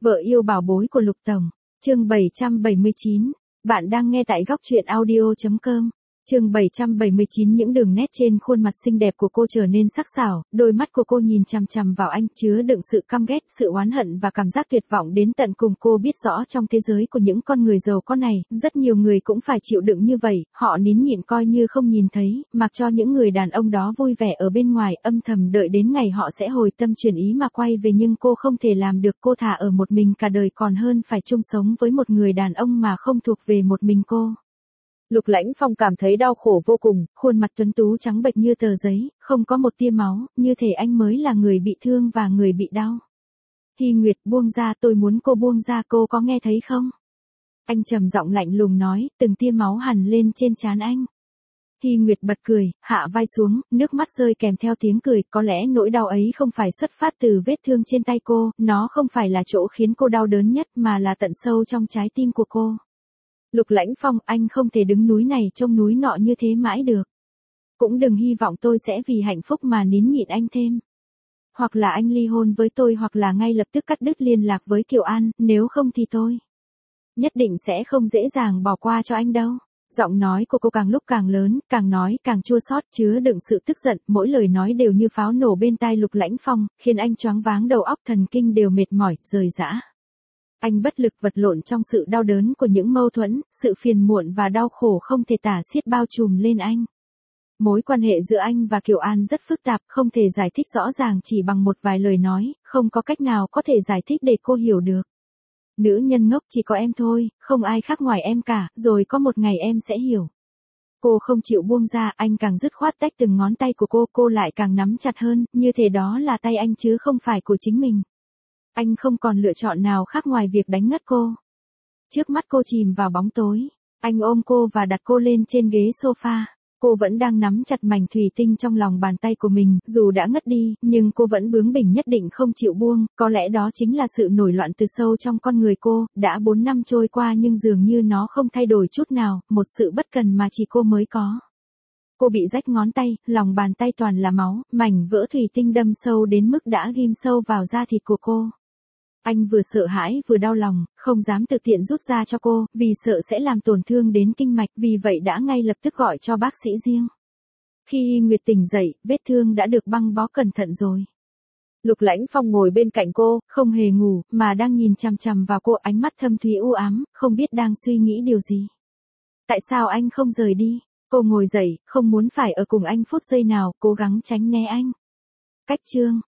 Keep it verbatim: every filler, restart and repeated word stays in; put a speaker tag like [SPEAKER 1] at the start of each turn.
[SPEAKER 1] Vợ yêu bảo bối của Lục Tổng. Chương bảy trăm bảy mươi chín. Bạn đang nghe tại góc truyện audio chấm com. Chương bảy trăm bảy mươi chín. Những đường nét trên khuôn mặt xinh đẹp của cô trở nên sắc sảo, đôi mắt của cô nhìn chằm chằm vào anh, chứa đựng sự căm ghét, sự oán hận và cảm giác tuyệt vọng đến tận cùng. Cô biết rõ trong thế giới của những con người giàu có này, rất nhiều người cũng phải chịu đựng như vậy, họ nín nhịn coi như không nhìn thấy, mặc cho những người đàn ông đó vui vẻ ở bên ngoài, âm thầm đợi đến ngày họ sẽ hồi tâm chuyển ý mà quay về, nhưng cô không thể làm được. Cô thà ở một mình cả đời còn hơn phải chung sống với một người đàn ông mà không thuộc về một mình cô. Lục Lãnh Phong cảm thấy đau khổ vô cùng, khuôn mặt tuấn tú trắng bệch như tờ giấy, không có một tia máu, như thể anh mới là người bị thương và người bị đau. Hy Nguyệt, buông ra, tôi muốn cô buông ra, cô có nghe thấy không? Anh trầm giọng lạnh lùng nói, từng tia máu hằn lên trên trán anh. Hy Nguyệt bật cười, hạ vai xuống, nước mắt rơi kèm theo tiếng cười, có lẽ nỗi đau ấy không phải xuất phát từ vết thương trên tay cô, nó không phải là chỗ khiến cô đau đớn nhất mà là tận sâu trong trái tim của cô. Lục Lãnh Phong, anh không thể đứng núi này trông núi nọ như thế mãi được. Cũng đừng hy vọng tôi sẽ vì hạnh phúc mà nín nhịn anh thêm. Hoặc là anh ly hôn với tôi hoặc là ngay lập tức cắt đứt liên lạc với Kiều An, nếu không thì tôi nhất định sẽ không dễ dàng bỏ qua cho anh đâu. Giọng nói của cô càng lúc càng lớn, càng nói càng chua xót, chứa đựng sự tức giận, mỗi lời nói đều như pháo nổ bên tai Lục Lãnh Phong, khiến anh choáng váng, đầu óc thần kinh đều mệt mỏi, rời rã. Anh bất lực vật lộn trong sự đau đớn của những mâu thuẫn, sự phiền muộn và đau khổ không thể tả xiết bao trùm lên anh. Mối quan hệ giữa anh và Kiều An rất phức tạp, không thể giải thích rõ ràng chỉ bằng một vài lời nói, không có cách nào có thể giải thích để cô hiểu được. Nữ nhân ngốc, chỉ có em thôi, không ai khác ngoài em cả, rồi có một ngày em sẽ hiểu. Cô không chịu buông ra, anh càng dứt khoát tách từng ngón tay của cô, cô lại càng nắm chặt hơn, như thể đó là tay anh chứ không phải của chính mình. Anh không còn lựa chọn nào khác ngoài việc đánh ngất cô. Trước mắt cô chìm vào bóng tối, anh ôm cô và đặt cô lên trên ghế sofa. Cô vẫn đang nắm chặt mảnh thủy tinh trong lòng bàn tay của mình, dù đã ngất đi, nhưng cô vẫn bướng bỉnh nhất định không chịu buông, có lẽ đó chính là sự nổi loạn từ sâu trong con người cô, đã bốn năm trôi qua nhưng dường như nó không thay đổi chút nào, một sự bất cần mà chỉ cô mới có. Cô bị rách ngón tay, lòng bàn tay toàn là máu, mảnh vỡ thủy tinh đâm sâu đến mức đã ghim sâu vào da thịt của cô. Anh vừa sợ hãi vừa đau lòng, không dám tự tiện rút ra cho cô, vì sợ sẽ làm tổn thương đến kinh mạch, vì vậy đã ngay lập tức gọi cho bác sĩ riêng. Khi Hy Nguyệt tỉnh dậy, vết thương đã được băng bó cẩn thận rồi. Lục Lãnh Phong ngồi bên cạnh cô, không hề ngủ, mà đang nhìn chằm chằm vào cô, ánh mắt thâm thúy u ám, không biết đang suy nghĩ điều gì. Tại sao anh không rời đi? Cô ngồi dậy, không muốn phải ở cùng anh phút giây nào, cố gắng tránh né anh. Cách chương.